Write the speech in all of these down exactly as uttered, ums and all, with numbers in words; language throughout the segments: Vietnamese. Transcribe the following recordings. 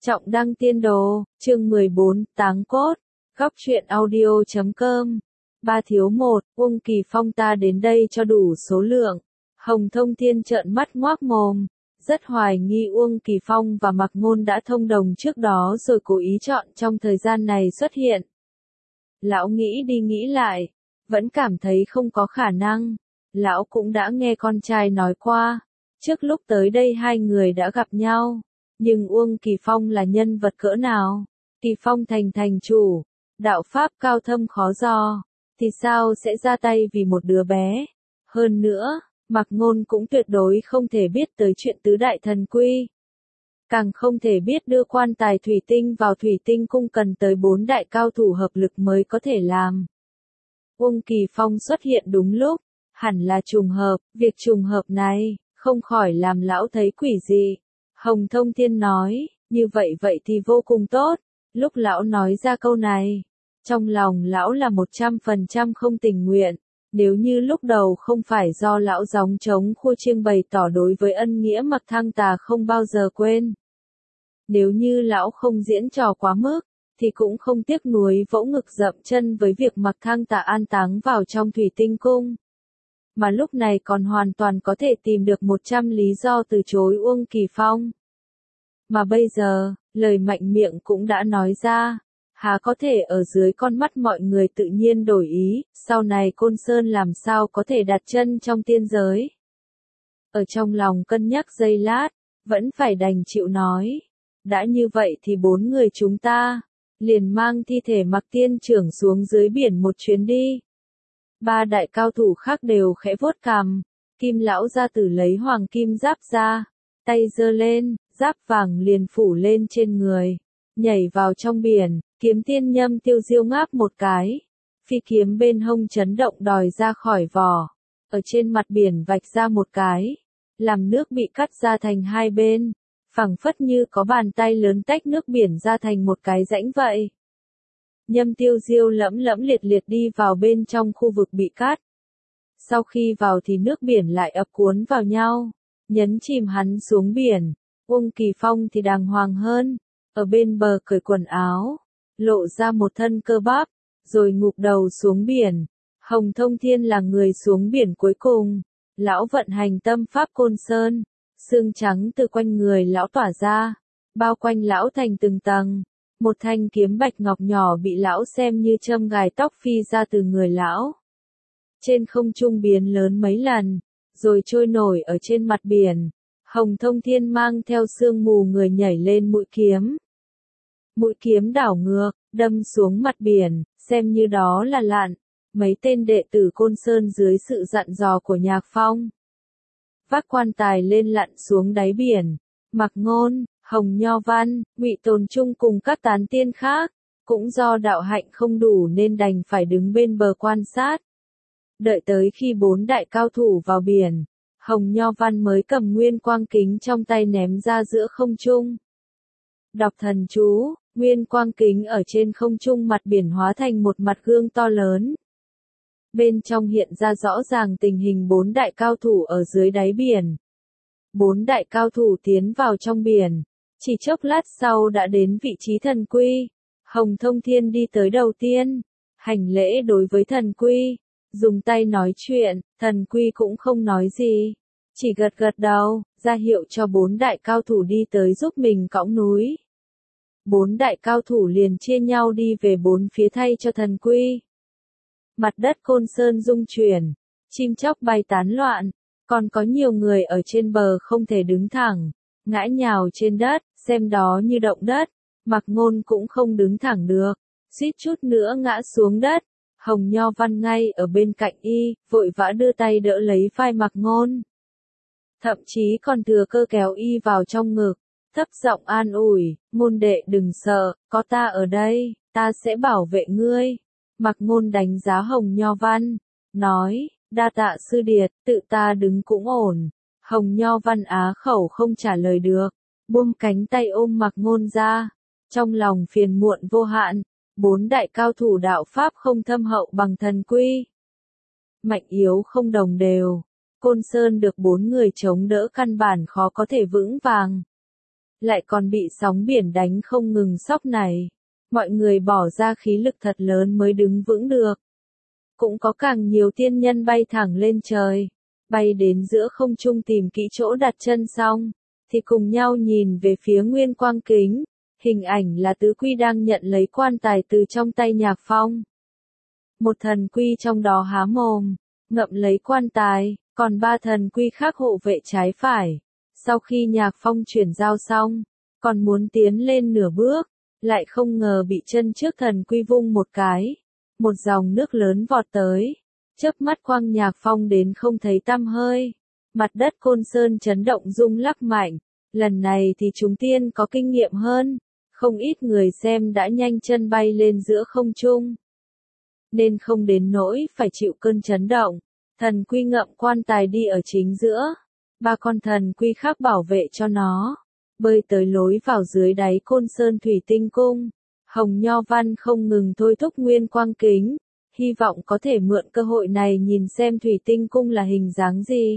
Trọng đăng tiên đồ, chương mười bốn, táng cốt, góc truyện audio chấm com. Ba thiếu một, Uông Kỳ Phong ta đến đây cho đủ số lượng. Hồng Thông Thiên trợn mắt ngoác mồm, rất hoài nghi Uông Kỳ Phong và Mạc Ngôn đã thông đồng trước đó rồi cố ý chọn trong thời gian này xuất hiện. Lão nghĩ đi nghĩ lại, vẫn cảm thấy không có khả năng. Lão cũng đã nghe con trai nói qua, trước lúc tới đây hai người đã gặp nhau. Nhưng Uông Kỳ Phong là nhân vật cỡ nào? Kỳ Phong thành thành chủ, đạo pháp cao thâm khó dò, thì sao sẽ ra tay vì một đứa bé? Hơn nữa, Mạc Ngôn cũng tuyệt đối không thể biết tới chuyện tứ đại thần quy. Càng không thể biết đưa quan tài thủy tinh vào thủy tinh cung cần tới bốn đại cao thủ hợp lực mới có thể làm. Uông Kỳ Phong xuất hiện đúng lúc, hẳn là trùng hợp, việc trùng hợp này, không khỏi làm lão thấy quỷ dị. Hồng Thông Thiên nói, như vậy vậy thì vô cùng tốt. Lúc lão nói ra câu này, trong lòng lão là một trăm phần trăm không tình nguyện. Nếu như lúc đầu không phải do lão gióng trống khua chiêng bày tỏ đối với ân nghĩa Mạc Thăng Tà không bao giờ quên. Nếu như lão không diễn trò quá mức, thì cũng không tiếc nuối vỗ ngực dậm chân với việc Mạc Thăng Tà an táng vào trong thủy tinh cung. Mà lúc này còn hoàn toàn có thể tìm được một trăm lý do từ chối Uông Kỳ Phong. Mà bây giờ, lời mạnh miệng cũng đã nói ra, há có thể ở dưới con mắt mọi người tự nhiên đổi ý, sau này Côn Sơn làm sao có thể đặt chân trong tiên giới. Ở trong lòng cân nhắc giây lát, vẫn phải đành chịu nói. Đã như vậy thì bốn người chúng ta, liền mang thi thể Mạc Tiên trưởng xuống dưới biển một chuyến đi. Ba đại cao thủ khác đều khẽ vuốt cằm, Kim lão gia tử lấy hoàng kim giáp ra, tay giơ lên, giáp vàng liền phủ lên trên người, nhảy vào trong biển, kiếm tiên Nhâm Tiêu Diêu ngáp một cái, phi kiếm bên hông chấn động đòi ra khỏi vỏ, ở trên mặt biển vạch ra một cái, làm nước bị cắt ra thành hai bên, phẳng phất như có bàn tay lớn tách nước biển ra thành một cái rãnh vậy. Nhâm Tiêu Diêu lẫm lẫm liệt liệt đi vào bên trong khu vực bị cắt. Sau khi vào thì nước biển lại ập cuốn vào nhau, nhấn chìm hắn xuống biển. Uông Kỳ Phong thì đàng hoàng hơn, ở bên bờ cởi quần áo, lộ ra một thân cơ bắp, rồi ngụp đầu xuống biển. Hồng Thông Thiên là người xuống biển cuối cùng, lão vận hành tâm pháp Côn Sơn, xương trắng từ quanh người lão tỏa ra, bao quanh lão thành từng tầng. Một thanh kiếm bạch ngọc nhỏ bị lão xem như châm gài tóc phi ra từ người lão. Trên không trung biến lớn mấy lần, rồi trôi nổi ở trên mặt biển. Hồng Thông Thiên mang theo sương mù người nhảy lên mũi kiếm. Mũi kiếm đảo ngược, đâm xuống mặt biển, xem như đó là lặn. Mấy tên đệ tử Côn Sơn dưới sự dặn dò của Nhạc Phong, vác quan tài lên lặn xuống đáy biển. Mạc Ngôn, Hồng Nho Văn, Ngụy Tồn Trung cùng các tán tiên khác, cũng do đạo hạnh không đủ nên đành phải đứng bên bờ quan sát. Đợi tới khi bốn đại cao thủ vào biển, Hồng Nho Văn mới cầm nguyên quang kính trong tay ném ra giữa không trung. Đọc thần chú, nguyên quang kính ở trên không trung mặt biển hóa thành một mặt gương to lớn. Bên trong hiện ra rõ ràng tình hình bốn đại cao thủ ở dưới đáy biển. Bốn đại cao thủ tiến vào trong biển, chỉ chốc lát sau đã đến vị trí thần quy. Hồng Thông Thiên đi tới đầu tiên, hành lễ đối với thần quy, dùng tay nói chuyện, thần quy cũng không nói gì, chỉ gật gật đầu, ra hiệu cho bốn đại cao thủ đi tới giúp mình cõng núi. Bốn đại cao thủ liền chia nhau đi về bốn phía thay cho thần quy. Mặt đất Côn Sơn rung chuyển, chim chóc bay tán loạn, còn có nhiều người ở trên bờ không thể đứng thẳng, ngã nhào trên đất, xem đó như động đất. Mạc Ngôn cũng không đứng thẳng được, suýt chút nữa ngã xuống đất. Hồng Nho Văn ngay ở bên cạnh y, vội vã đưa tay đỡ lấy vai Mạc Ngôn. Thậm chí còn thừa cơ kéo y vào trong ngực, thấp giọng an ủi, môn đệ đừng sợ, có ta ở đây, ta sẽ bảo vệ ngươi. Mạc Ngôn đánh giá Hồng Nho Văn, nói, đa tạ sư điệt, tự ta đứng cũng ổn. Hồng Nho Văn á khẩu không trả lời được, buông cánh tay ôm Mạc Ngôn ra, trong lòng phiền muộn vô hạn. Bốn đại cao thủ đạo pháp không thâm hậu bằng thần quy, mạnh yếu không đồng đều, Côn Sơn được bốn người chống đỡ căn bản khó có thể vững vàng. lại còn bị sóng biển đánh không ngừng sóc này. Mọi người bỏ ra khí lực thật lớn mới đứng vững được. Cũng có càng nhiều tiên nhân bay thẳng lên trời, bay đến giữa không trung tìm kỹ chỗ đặt chân xong, thì cùng nhau nhìn về phía Nguyên Quang Kính, hình ảnh là Tứ Quy đang nhận lấy quan tài từ trong tay Nhạc Phong. Một thần quy trong đó há mồm, ngậm lấy quan tài, còn ba thần quy khác hộ vệ trái phải. Sau khi Nhạc Phong chuyển giao xong, còn muốn tiến lên nửa bước, lại không ngờ bị chân trước thần quy vung một cái. Một dòng nước lớn vọt tới, chớp mắt quăng Nhạc Phong đến không thấy tăm hơi. Mặt đất Côn Sơn chấn động rung lắc mạnh, lần này thì chúng tiên có kinh nghiệm hơn, không ít người xem đã nhanh chân bay lên giữa không trung. Nên không đến nỗi phải chịu cơn chấn động, thần quy ngậm quan tài đi ở chính giữa, ba con thần quy khác bảo vệ cho nó, bơi tới lối vào dưới đáy Côn Sơn Thủy Tinh Cung. Hồng Nho Văn không ngừng thôi thúc Nguyên Quang Kính, hy vọng có thể mượn cơ hội này nhìn xem Thủy Tinh Cung là hình dáng gì.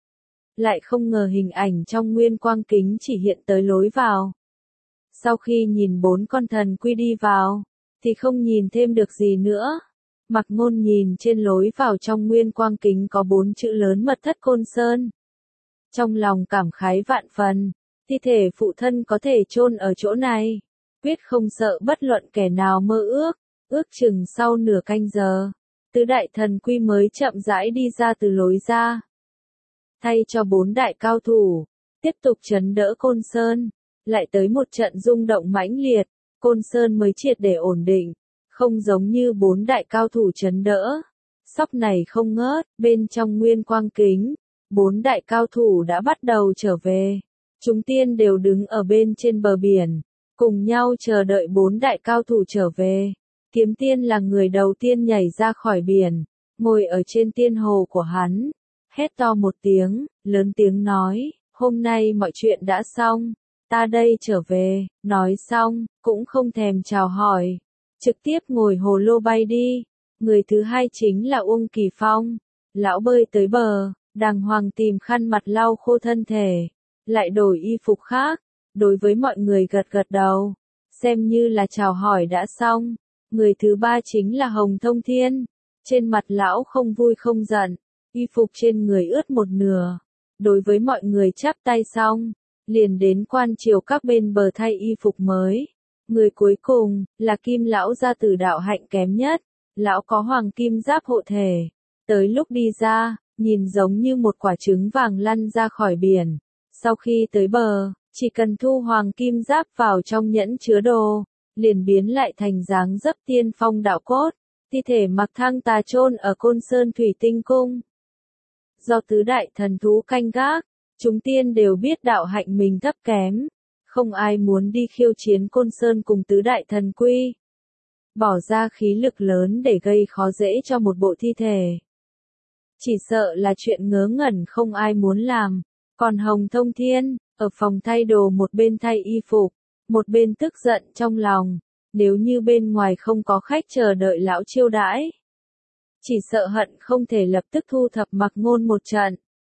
Lại không ngờ hình ảnh trong Nguyên Quang Kính chỉ hiện tới lối vào. Sau khi nhìn bốn con thần quy đi vào, thì không nhìn thêm được gì nữa. Mặc Ngôn nhìn trên lối vào trong Nguyên Quang Kính có bốn chữ lớn Mật Thất Côn Sơn. Trong lòng cảm khái vạn phần, thi thể phụ thân có thể chôn ở chỗ này. Quyết không sợ bất luận kẻ nào mơ ước, ước chừng sau nửa canh giờ, tứ đại thần quy mới chậm rãi đi ra từ lối ra. Thay cho bốn đại cao thủ, tiếp tục trấn đỡ Côn Sơn, lại tới một trận rung động mãnh liệt, Côn Sơn mới triệt để ổn định, không giống như bốn đại cao thủ trấn đỡ. Sóc này không ngớt, bên trong Nguyên Quang Kính, bốn đại cao thủ đã bắt đầu trở về. Chúng tiên đều đứng ở bên trên bờ biển, cùng nhau chờ đợi bốn đại cao thủ trở về. Kiếm Tiên là người đầu tiên nhảy ra khỏi biển, ngồi ở trên tiên hồ của hắn, hét to một tiếng, lớn tiếng nói, hôm nay mọi chuyện đã xong, ta đây trở về. Nói xong, cũng không thèm chào hỏi, trực tiếp ngồi hồ lô bay đi. Người thứ hai chính là Uông Kỳ Phong, lão bơi tới bờ, đàng hoàng tìm khăn mặt lau khô thân thể, lại đổi y phục khác. Đối với mọi người gật gật đầu, xem như là chào hỏi đã xong. Người thứ ba chính là Hồng Thông Thiên, trên mặt lão không vui không giận, y phục trên người ướt một nửa. Đối với mọi người chắp tay xong, liền đến quan triều các bên bờ thay y phục mới. Người cuối cùng là Kim lão gia tử đạo hạnh kém nhất, lão có hoàng kim giáp hộ thể, tới lúc đi ra, nhìn giống như một quả trứng vàng lăn ra khỏi biển. Sau khi tới bờ, chỉ cần thu hoàng kim giáp vào trong nhẫn chứa đồ, liền biến lại thành dáng dấp tiên phong đạo cốt. Thi thể Mặc Thăng Tà chôn ở Côn Sơn Thủy Tinh Cung. Do tứ đại thần thú canh gác, chúng tiên đều biết đạo hạnh mình thấp kém, không ai muốn đi khiêu chiến Côn Sơn cùng tứ đại thần quy. Bỏ ra khí lực lớn để gây khó dễ cho một bộ thi thể. Chỉ sợ là chuyện ngớ ngẩn không ai muốn làm. Còn Hồng Thông Thiên, ở phòng thay đồ một bên thay y phục, một bên tức giận trong lòng, nếu như bên ngoài không có khách chờ đợi lão chiêu đãi. Chỉ sợ hận không thể lập tức thu thập Mặc Ngôn một trận.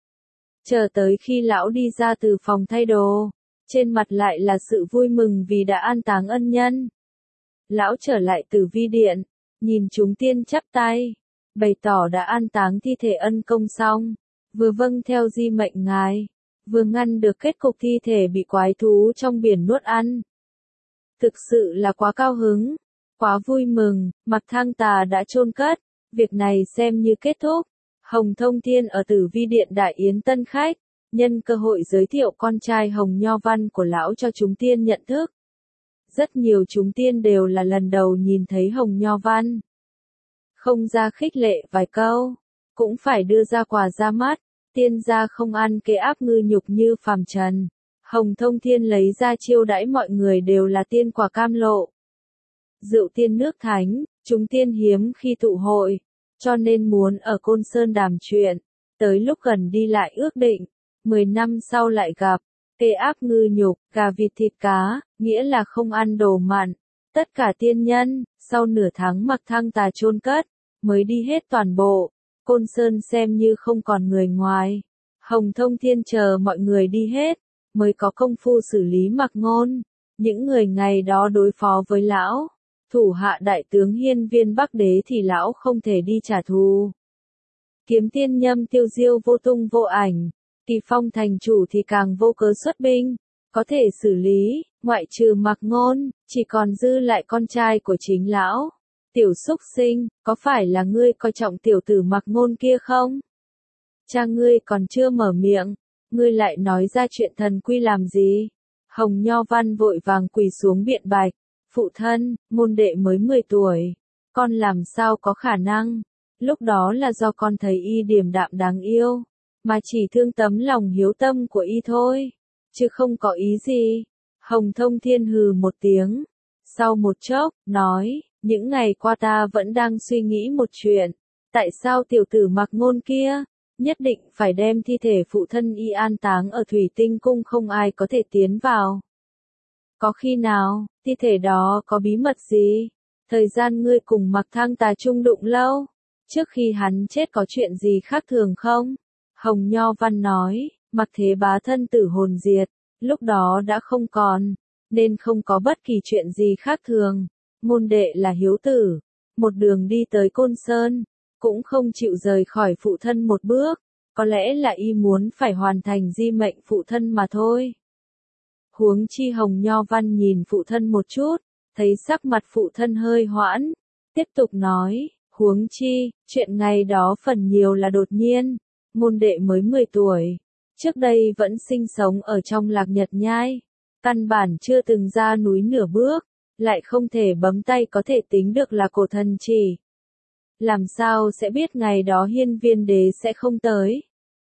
Chờ tới khi lão đi ra từ phòng thay đồ, trên mặt lại là sự vui mừng vì đã an táng ân nhân. Lão trở lại Tử Vi Điện, nhìn chúng tiên chắp tay, bày tỏ đã an táng thi thể ân công xong, vừa vâng theo di mệnh ngài, vừa ngăn được kết cục thi thể bị quái thú trong biển nuốt ăn. Thực sự là quá cao hứng, quá vui mừng. Mặc Thăng Tà đã chôn cất, việc này xem như kết thúc. Hồng Thông Thiên ở Tử Vi Điện đại yến tân khách, nhân cơ hội giới thiệu con trai Hồng Nho Văn của lão cho chúng tiên nhận thức. Rất nhiều chúng tiên đều là lần đầu nhìn thấy Hồng Nho Văn. Không ra khích lệ vài câu, cũng phải đưa ra quà ra mắt. Tiên gia không ăn kế áp ngư nhục như phàm trần. Hồng Thông Thiên lấy ra chiêu đãi mọi người đều là tiên quả cam lộ. Rượu tiên nước thánh, chúng tiên hiếm khi tụ hội, cho nên muốn ở Côn Sơn đàm chuyện. Tới lúc gần đi lại ước định, mười năm sau lại gặp. Kế áp ngư nhục, gà vịt thịt cá, nghĩa là không ăn đồ mặn. Tất cả tiên nhân, sau nửa tháng Mặc Thăng Tà chôn cất, mới đi hết toàn bộ. Côn Sơn xem như không còn người ngoài. Hồng Thông Thiên chờ mọi người đi hết, mới có công phu xử lý Mạc Ngôn. Những người ngày đó đối phó với lão, thủ hạ đại tướng Hiên Viên Bắc Đế thì lão không thể đi trả thù. Kiếm Tiên Nhâm tiêu diêu vô tung vô ảnh, Kỳ Phong thành chủ thì càng vô cớ xuất binh, có thể xử lý, ngoại trừ Mạc Ngôn, chỉ còn dư lại con trai của chính lão. Tiểu xúc sinh, có phải là ngươi coi trọng tiểu tử Mạc Ngôn kia không? Cha ngươi còn chưa mở miệng, ngươi lại nói ra chuyện thần quy làm gì? Hồng Nho Văn vội vàng quỳ xuống biện bạch, phụ thân, Ngôn đệ mới mười tuổi, con làm sao có khả năng? Lúc đó là do con thấy y điềm đạm đáng yêu, mà chỉ thương tấm lòng hiếu tâm của y thôi, chứ không có ý gì. Hồng Thông Thiên hừ một tiếng, sau một chốc, nói, những ngày qua ta vẫn đang suy nghĩ một chuyện, tại sao tiểu tử Mạc Ngôn kia, nhất định phải đem thi thể phụ thân y an táng ở Thủy Tinh Cung không ai có thể tiến vào. Có khi nào, thi thể đó có bí mật gì? Thời gian ngươi cùng Mạc Thang Tà chung đụng lâu, trước khi hắn chết có chuyện gì khác thường không? Hồng Nho Văn nói, Mạc Thế Bá thân tử hồn diệt, lúc đó đã không còn, nên không có bất kỳ chuyện gì khác thường. Môn đệ là hiếu tử, một đường đi tới Côn Sơn, cũng không chịu rời khỏi phụ thân một bước, có lẽ là y muốn phải hoàn thành di mệnh phụ thân mà thôi. Huống chi Hồng Nho Văn nhìn phụ thân một chút, thấy sắc mặt phụ thân hơi hoãn, tiếp tục nói, huống chi, chuyện ngày đó phần nhiều là đột nhiên, môn đệ mới mười tuổi, trước đây vẫn sinh sống ở trong Lạc Nhật Nhai, căn bản chưa từng ra núi nửa bước, lại không thể bấm tay có thể tính được là cổ thần chỉ. Làm sao sẽ biết ngày đó Hiên Viên Đế sẽ không tới?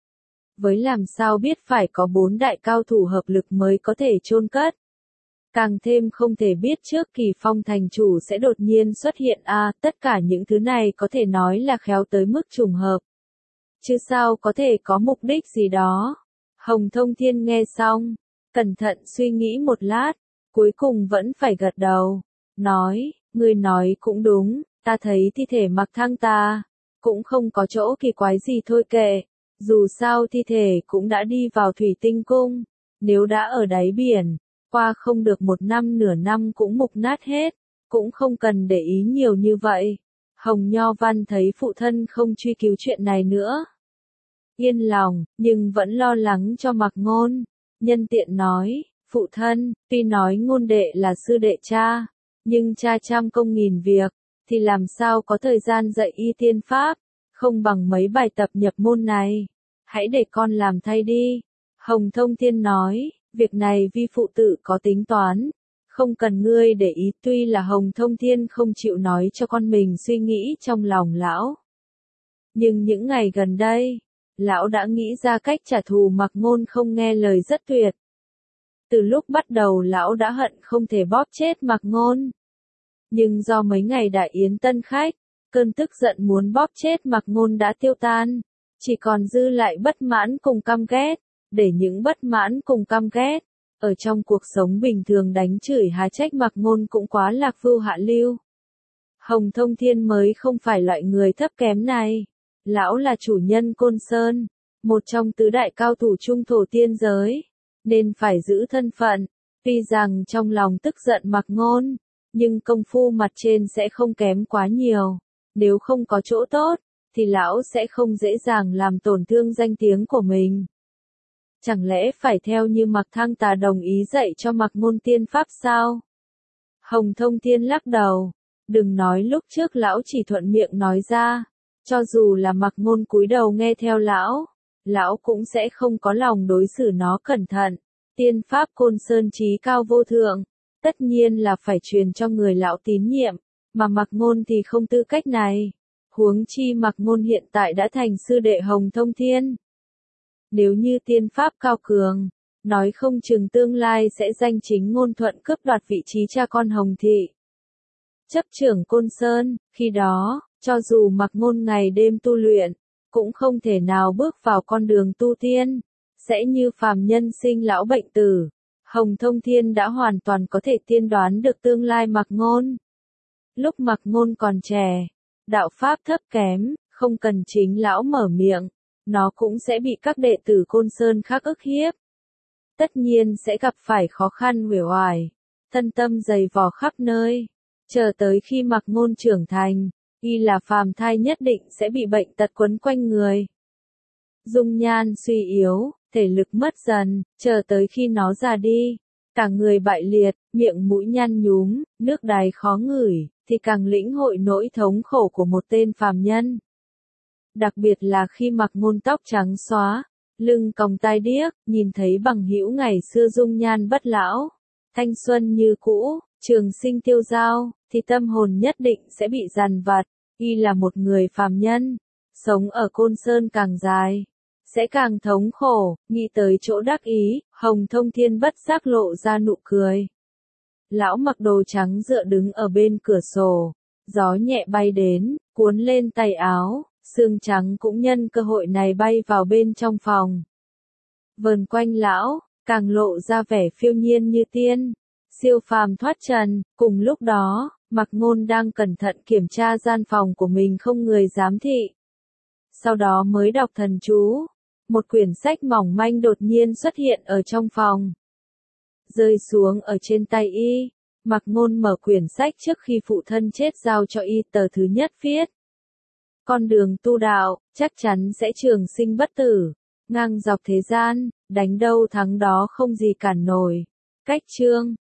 Với làm sao biết phải có bốn đại cao thủ hợp lực mới có thể chôn cất? Càng thêm không thể biết trước Kỳ Phong thành chủ sẽ đột nhiên xuất hiện à, tất cả những thứ này có thể nói là khéo tới mức trùng hợp. Chứ sao có thể có mục đích gì đó? Hồng Thông Thiên nghe xong, cẩn thận suy nghĩ một lát, cuối cùng vẫn phải gật đầu, nói, ngươi nói cũng đúng, ta thấy thi thể Mạc Thang Tà, cũng không có chỗ kỳ quái gì thôi kệ, dù sao thi thể cũng đã đi vào Thủy Tinh Cung, nếu đã ở đáy biển, qua không được một năm nửa năm cũng mục nát hết, cũng không cần để ý nhiều như vậy. Hồng Nho Văn thấy phụ thân không truy cứu chuyện này nữa, yên lòng, nhưng vẫn lo lắng cho Mạc Ngôn, nhân tiện nói, phụ thân, tuy nói Ngôn đệ là sư đệ cha, nhưng cha trăm công nghìn việc, thì làm sao có thời gian dạy y tiên pháp, không bằng mấy bài tập nhập môn này, hãy để con làm thay đi. Hồng Thông Thiên nói, việc này vi phụ tự có tính toán, không cần ngươi để ý. Tuy là Hồng Thông Thiên không chịu nói cho con mình suy nghĩ trong lòng lão, nhưng những ngày gần đây, lão đã nghĩ ra cách trả thù Mạc Ngôn không nghe lời rất tuyệt. Từ lúc bắt đầu lão đã hận không thể bóp chết Mạc Ngôn. Nhưng do mấy ngày đại yến tân khách, cơn tức giận muốn bóp chết Mạc Ngôn đã tiêu tan, chỉ còn dư lại bất mãn cùng căm ghét, để những bất mãn cùng căm ghét, ở trong cuộc sống bình thường đánh chửi há trách Mạc Ngôn cũng quá lạc vưu hạ lưu. Hồng Thông Thiên mới không phải loại người thấp kém này, lão là chủ nhân Côn Sơn, một trong tứ đại cao thủ trung thổ tiên giới, nên phải giữ thân phận, tuy rằng trong lòng tức giận Mạc Ngôn, nhưng công phu mặt trên sẽ không kém quá nhiều, nếu không có chỗ tốt, thì lão sẽ không dễ dàng làm tổn thương danh tiếng của mình. Chẳng lẽ phải theo như Mạc Thang Tà đồng ý dạy cho Mạc Ngôn tiên pháp sao? Hồng Thông Thiên lắc đầu, đừng nói lúc trước lão chỉ thuận miệng nói ra, cho dù là Mạc Ngôn cúi đầu nghe theo lão, lão cũng sẽ không có lòng đối xử nó cẩn thận. Tiên pháp Côn Sơn trí cao vô thượng, tất nhiên là phải truyền cho người lão tín nhiệm, mà Mạc Ngôn thì không tư cách này. Huống chi Mạc Ngôn hiện tại đã thành sư đệ Hồng Thông Thiên. Nếu như tiên pháp cao cường, nói không chừng tương lai sẽ danh chính ngôn thuận cướp đoạt vị trí cha con Hồng Thị. Chấp trưởng Côn Sơn, khi đó, cho dù Mạc Ngôn ngày đêm tu luyện, cũng không thể nào bước vào con đường tu tiên, sẽ như phàm nhân sinh lão bệnh tử. Hồng Thông Thiên đã hoàn toàn có thể tiên đoán được tương lai Mạc Ngôn. Lúc Mạc Ngôn còn trẻ, đạo pháp thấp kém, không cần chính lão mở miệng, nó cũng sẽ bị các đệ tử Côn Sơn khác ức hiếp. tất nhiên sẽ gặp phải khó khăn uể oải, thân tâm dày vò khắp nơi. Chờ tới khi Mạc Ngôn trưởng thành, y là phàm thai nhất định sẽ bị bệnh tật quấn quanh người. Dung nhan suy yếu, thể lực mất dần, chờ tới khi nó già đi, cả người bại liệt, miệng mũi nhăn nhúm, nước đái khó ngửi, thì càng lĩnh hội nỗi thống khổ của một tên phàm nhân. Đặc biệt là khi Mạc Ngôn tóc trắng xóa, lưng còng tai điếc, nhìn thấy bằng hữu ngày xưa dung nhan bất lão, thanh xuân như cũ, trường sinh tiêu dao, thì tâm hồn nhất định sẽ bị dằn vặt. Y là một người phàm nhân, sống ở Côn Sơn càng dài, sẽ càng thống khổ. Nghĩ tới chỗ đắc ý, Hồng Thông Thiên bất giác lộ ra nụ cười. Lão mặc đồ trắng dựa đứng ở bên cửa sổ, gió nhẹ bay đến, cuốn lên tay áo, sương trắng cũng nhân cơ hội này bay vào bên trong phòng. Vờn quanh lão, càng lộ ra vẻ phiêu nhiên như tiên, siêu phàm thoát trần. Cùng lúc đó, Mạc Ngôn đang cẩn thận kiểm tra gian phòng của mình không người giám thị. Sau đó mới đọc thần chú, một quyển sách mỏng manh đột nhiên xuất hiện ở trong phòng. Rơi xuống ở trên tay y, Mạc Ngôn mở quyển sách trước khi phụ thân chết giao cho y tờ thứ nhất viết. Con đường tu đạo, chắc chắn sẽ trường sinh bất tử, ngang dọc thế gian, đánh đâu thắng đó không gì cản nổi. Cách chương